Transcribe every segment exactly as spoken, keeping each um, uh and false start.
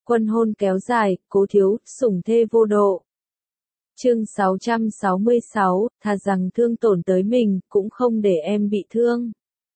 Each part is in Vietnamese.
Quân hôn kéo dài, Cố Thiếu, sủng thê vô độ. Chương sáu trăm sáu mươi sáu, thà rằng thương tổn tới mình, cũng không để em bị thương.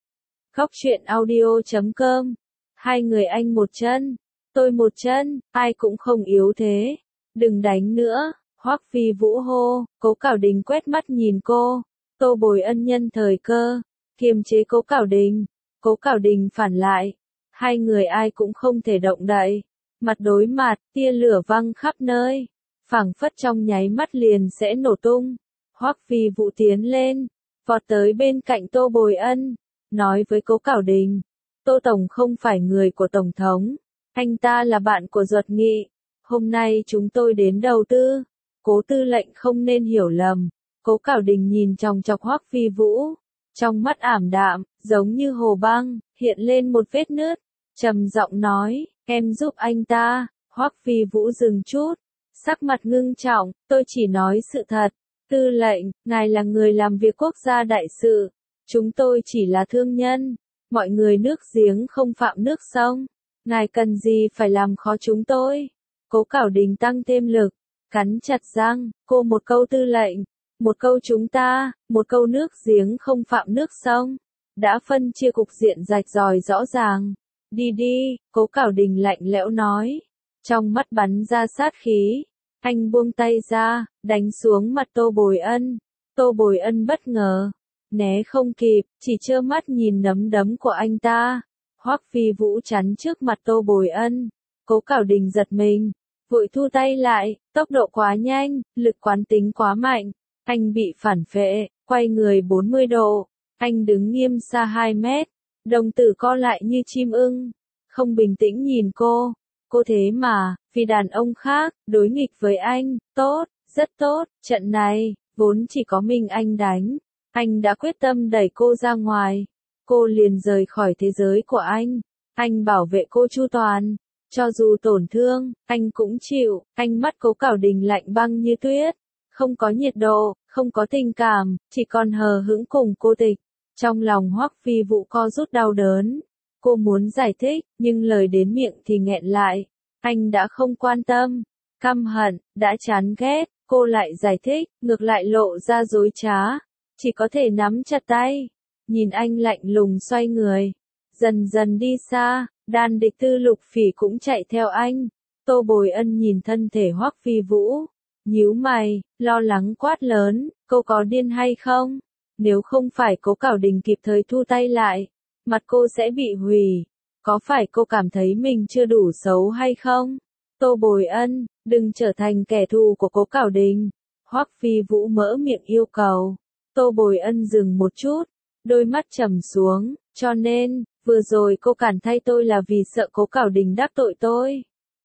Góc truyện audio chấm com. Hai người anh một chân, tôi một chân, ai cũng không yếu thế. Đừng đánh nữa, Hoắc Phi Vũ hô. Cố Cảo Đình quét mắt nhìn cô. Tô Bồi Ân nhân thời cơ, kiềm chế Cố Cảo Đình. Cố Cảo Đình phản lại. Hai người ai cũng không thể động đậy. Mặt đối mặt, tia lửa văng khắp nơi. Phảng phất trong nháy mắt liền sẽ nổ tung. Hoắc Phi Vũ tiến lên, vọt tới bên cạnh Tô Bồi Ân, nói với Cố Cảo Đình. Tô Tổng không phải người của Tổng thống, anh ta là bạn của Duật Nghị. Hôm nay chúng tôi đến đầu tư, Cố tư lệnh không nên hiểu lầm. Cố Cảo Đình nhìn chòng chọc Hoắc Phi Vũ, trong mắt ảm đạm, giống như hồ băng, hiện lên một vết nứt, trầm giọng nói, em giúp anh ta. Hoắc Phi Vũ dừng chút, sắc mặt ngưng trọng, tôi chỉ nói sự thật. Tư lệnh, ngài là người làm việc quốc gia đại sự, chúng tôi chỉ là thương nhân, mọi người nước giếng không phạm nước sông, ngài cần gì phải làm khó chúng tôi. Cố Cảo Đình tăng thêm lực, cắn chặt răng, cô một câu tư lệnh, một câu chúng ta, một câu nước giếng không phạm nước sông, đã phân chia cục diện rạch ròi rõ ràng. Đi đi, Cố Cảo Đình lạnh lẽo nói, trong mắt bắn ra sát khí. Anh buông tay ra, đánh xuống mặt Tô Bồi Ân. Tô Bồi Ân bất ngờ, né không kịp, chỉ trơ mắt nhìn nắm đấm của anh ta. Hoắc Phi Vũ chắn trước mặt Tô Bồi Ân. Cố Cảo Đình giật mình, vội thu tay lại, tốc độ quá nhanh, lực quán tính quá mạnh. Anh bị phản phệ, quay người bốn mươi độ. Anh đứng nghiêm xa hai mét, đồng tử co lại như chim ưng, không bình tĩnh nhìn cô. Cô thế mà, vì đàn ông khác, đối nghịch với anh, tốt, rất tốt, trận này, vốn chỉ có mình anh đánh. Anh đã quyết tâm đẩy cô ra ngoài. Cô liền rời khỏi thế giới của anh. Anh bảo vệ cô chu toàn. Cho dù tổn thương, anh cũng chịu. Ánh mắt Cố Cảo Đình lạnh băng như tuyết. Không có nhiệt độ, không có tình cảm, chỉ còn hờ hững cùng cô tịch. Trong lòng Hoắc Phi Vũ co rút đau đớn. Cô muốn giải thích, nhưng lời đến miệng thì nghẹn lại. Anh đã không quan tâm, căm hận, đã chán ghét, cô lại giải thích, ngược lại lộ ra dối trá. Chỉ có thể nắm chặt tay, nhìn anh lạnh lùng xoay người, dần dần đi xa. Đan Địch Tư Lục Phỉ cũng chạy theo anh. Tô Bồi Ân nhìn thân thể Hoắc Phi Vũ, nhíu mày, lo lắng quát lớn, cô có điên hay không? Nếu không phải Cố Cảo Đình kịp thời thu tay lại, mặt cô sẽ bị hủy. Có phải cô cảm thấy mình chưa đủ xấu hay không? Tô Bồi Ân, đừng trở thành kẻ thù của Cố Cảo Đình. Hoắc Phi Vũ mỡ miệng yêu cầu. Tô Bồi Ân dừng một chút, đôi mắt trầm xuống, cho nên, vừa rồi cô cản thay tôi là vì sợ Cố Cảo Đình đắc tội tôi.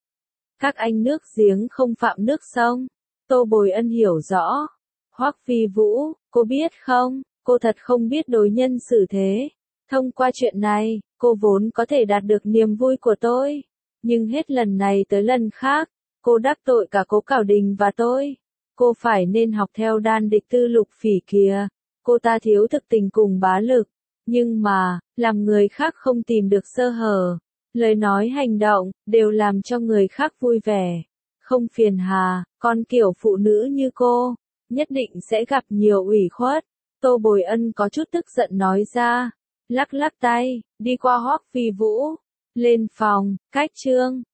Các anh nước giếng không phạm nước sông. Tô Bồi Ân hiểu rõ. Hoắc Phi Vũ, cô biết không, cô thật không biết đối nhân xử thế. Thông qua chuyện này, cô vốn có thể đạt được niềm vui của tôi. Nhưng hết lần này tới lần khác, cô đắc tội cả Cố Cảo Đình và tôi. Cô phải nên học theo Đan Địch Tư Lục Phỉ kìa. Cô ta thiếu thực tình cùng bá lực. Nhưng mà, làm người khác không tìm được sơ hở. Lời nói hành động, đều làm cho người khác vui vẻ. Không phiền hà, con kiểu phụ nữ như cô, nhất định sẽ gặp nhiều ủy khuất. Tô Bồi Ân có chút tức giận nói ra. Lắc lắc tay, đi qua Hoắc Phi Vũ, lên phòng, cách trương.